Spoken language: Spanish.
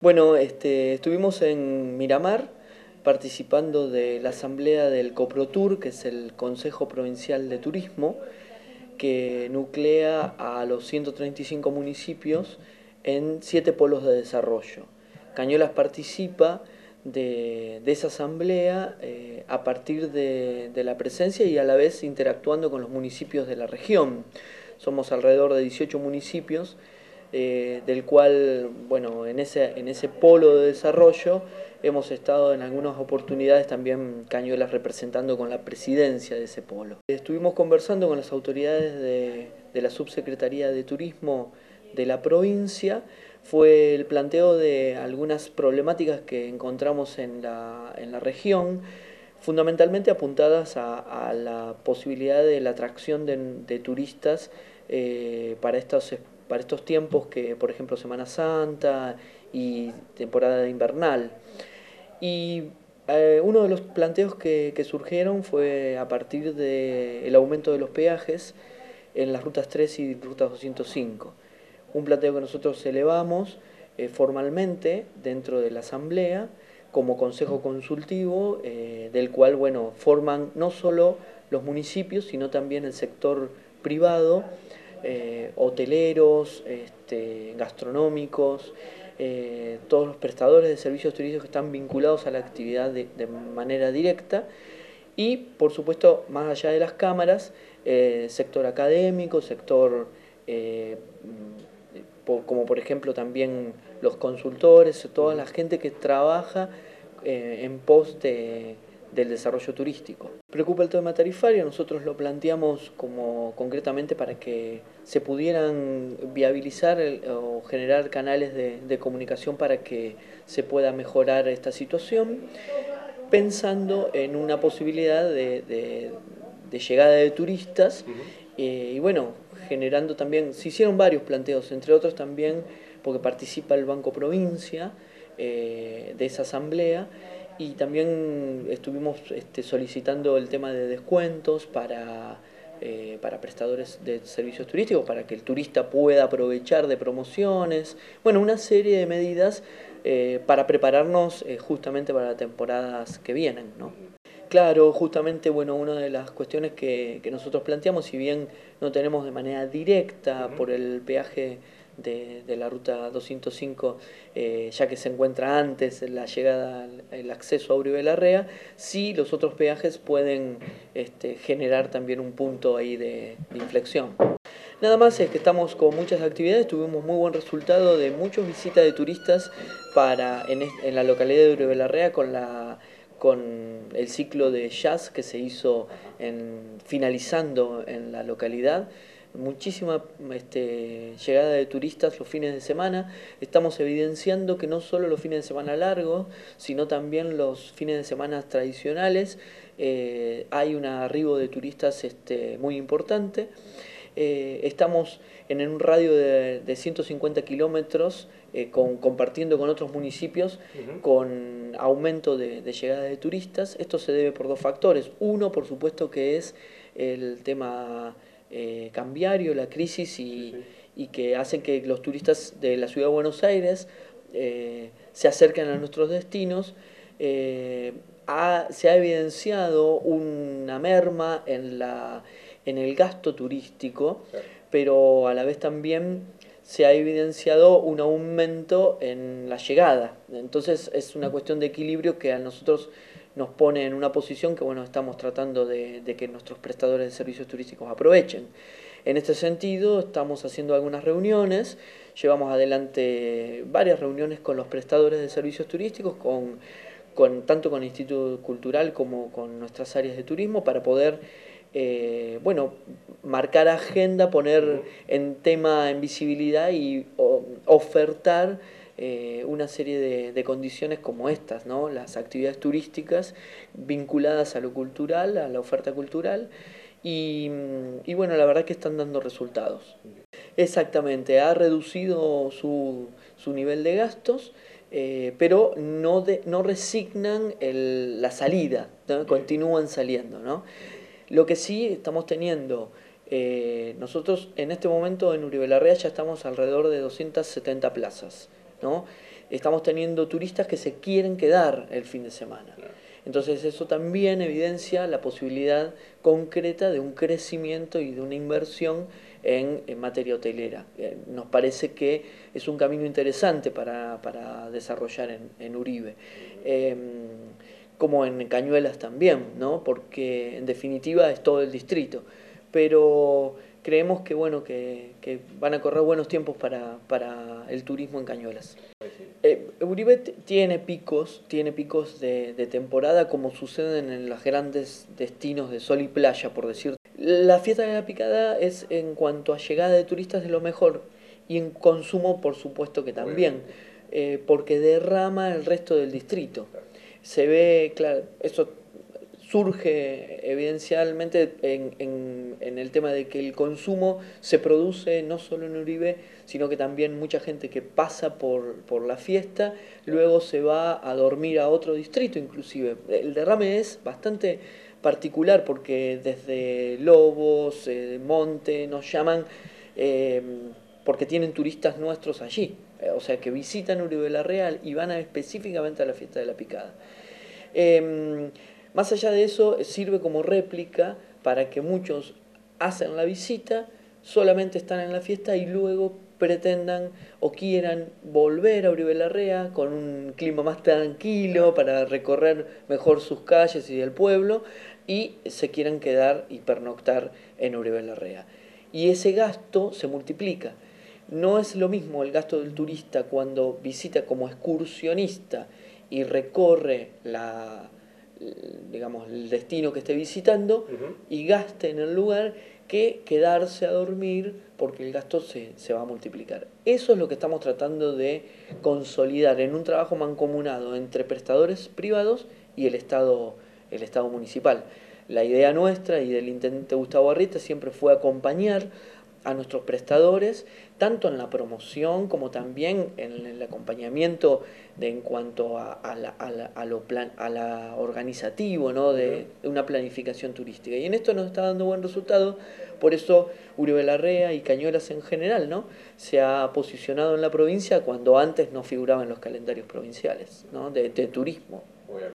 Bueno, estuvimos en Miramar participando de la asamblea del Coprotur, que es el Consejo Provincial de Turismo, que nuclea a los 135 municipios en 7 polos de desarrollo. Cañuelas participa de esa asamblea a partir de la presencia y a la vez interactuando con los municipios de la región. Somos alrededor de 18 municipios, del cual, bueno, en ese polo de desarrollo hemos estado en algunas oportunidades también Cañuelas representando con la presidencia de ese polo. Estuvimos conversando con las autoridades de la Subsecretaría de Turismo de la provincia. Fue el planteo de algunas problemáticas que encontramos en la región, fundamentalmente apuntadas a la posibilidad de la atracción de turistas para estos tiempos que, por ejemplo, Semana Santa y temporada invernal. Y uno de los planteos que surgieron fue a partir del aumento de los peajes en las rutas 3 y rutas 205. Un planteo que nosotros elevamos formalmente dentro de la asamblea como consejo consultivo, del cual, bueno, forman no solo los municipios, sino también el sector privado, hoteleros, gastronómicos, todos los prestadores de servicios turísticos que están vinculados a la actividad de manera directa, y por supuesto, más allá de las cámaras, sector académico, sector como por ejemplo también los consultores, toda la gente que trabaja en pos del desarrollo turístico. Preocupa el tema tarifario, nosotros lo planteamos como concretamente para que se pudieran viabilizar o generar canales de comunicación para que se pueda mejorar esta situación, pensando en una posibilidad de llegada de turistas. Y bueno, generando también, se hicieron varios planteos, entre otros también porque participa el Banco Provincia de esa asamblea, y también estuvimos solicitando el tema de descuentos para prestadores de servicios turísticos, para que el turista pueda aprovechar de promociones, bueno, una serie de medidas para prepararnos justamente para las temporadas que vienen, ¿no? Claro, justamente, bueno, una de las cuestiones que nosotros planteamos, si bien no tenemos de manera directa por el peaje de la ruta 205, ya que se encuentra antes la llegada, el acceso a Uribe Larrea, sí los otros peajes pueden generar también un punto ahí de inflexión. Nada más es que estamos con muchas actividades, tuvimos muy buen resultado de muchas visitas de turistas en la localidad de Uribe Larrea con el ciclo de jazz que se hizo finalizando en la localidad. Muchísima llegada de turistas los fines de semana. Estamos evidenciando que no solo los fines de semana largos, sino también los fines de semana tradicionales hay un arribo de turistas muy importante. Estamos en un radio de 150 kilómetros compartiendo con otros municipios con aumento de llegada de turistas. Esto se debe por dos factores. Uno, por supuesto, que es el tema cambiario, la crisis, y que hacen que los turistas de la ciudad de Buenos Aires se acerquen a nuestros destinos. Se ha evidenciado una merma en el gasto turístico, pero a la vez también se ha evidenciado un aumento en la llegada. Entonces es una cuestión de equilibrio que a nosotros nos pone en una posición que, bueno, estamos tratando de que nuestros prestadores de servicios turísticos aprovechen. En este sentido, estamos haciendo algunas reuniones, llevamos adelante varias reuniones con los prestadores de servicios turísticos, tanto con el Instituto Cultural como con nuestras áreas de turismo, para poder bueno, marcar agenda, poner en tema en visibilidad y ofertar una serie de condiciones como estas, ¿no? Las actividades turísticas vinculadas a lo cultural, a la oferta cultural, y bueno, la verdad que están dando resultados. Exactamente, ha reducido su nivel de gastos, pero no resignan la salida, ¿no? Continúan saliendo, ¿no? Lo que sí estamos teniendo, nosotros en este momento en Uribe Larrea ya estamos alrededor de 270 plazas, ¿no? estamos teniendo turistas que se quieren quedar el fin de semana. Entonces eso también evidencia la posibilidad concreta de un crecimiento y de una inversión en materia hotelera. Nos parece que es un camino interesante para desarrollar en Uribe. Como en Cañuelas también, ¿no? Porque en definitiva es todo el distrito. Pero creemos que, bueno, que van a correr buenos tiempos para el turismo en Cañuelas. Uribe tiene picos de temporada, como suceden en los grandes destinos de sol y playa, por decir. La fiesta de la picada es, en cuanto a llegada de turistas, de lo mejor, y en consumo por supuesto que también, porque derrama el resto del distrito. Se ve, claro, eso surge evidencialmente en el tema de que el consumo se produce no solo en Uribe, sino que también mucha gente que pasa por la fiesta, luego se va a dormir a otro distrito inclusive. El derrame es bastante particular porque desde Lobos, Monte, nos llaman porque tienen turistas nuestros allí, o sea que visitan Uribe La Real y van específicamente a la fiesta de la picada. Más allá de eso, sirve como réplica para que muchos hacen la visita, solamente están en la fiesta y luego pretendan o quieran volver a Uribe Larrea con un clima más tranquilo para recorrer mejor sus calles y el pueblo y se quieran quedar y pernoctar en Uribe Larrea. Y ese gasto se multiplica. No es lo mismo el gasto del turista cuando visita como excursionista y recorre digamos, el destino que esté visitando y gaste en el lugar que quedarse a dormir porque el gasto se va a multiplicar. Eso es lo que estamos tratando de consolidar en un trabajo mancomunado entre prestadores privados y el Estado municipal. La idea nuestra y del intendente Gustavo Arrieta siempre fue acompañar a nuestros prestadores, tanto en la promoción como también en el acompañamiento en cuanto a la organizativo, ¿no? de una planificación turística. Y en esto nos está dando buen resultado, por eso Uribe Larrea y Cañuelas en general, ¿no? se ha posicionado en la provincia cuando antes no figuraba en los calendarios provinciales, ¿no? de turismo.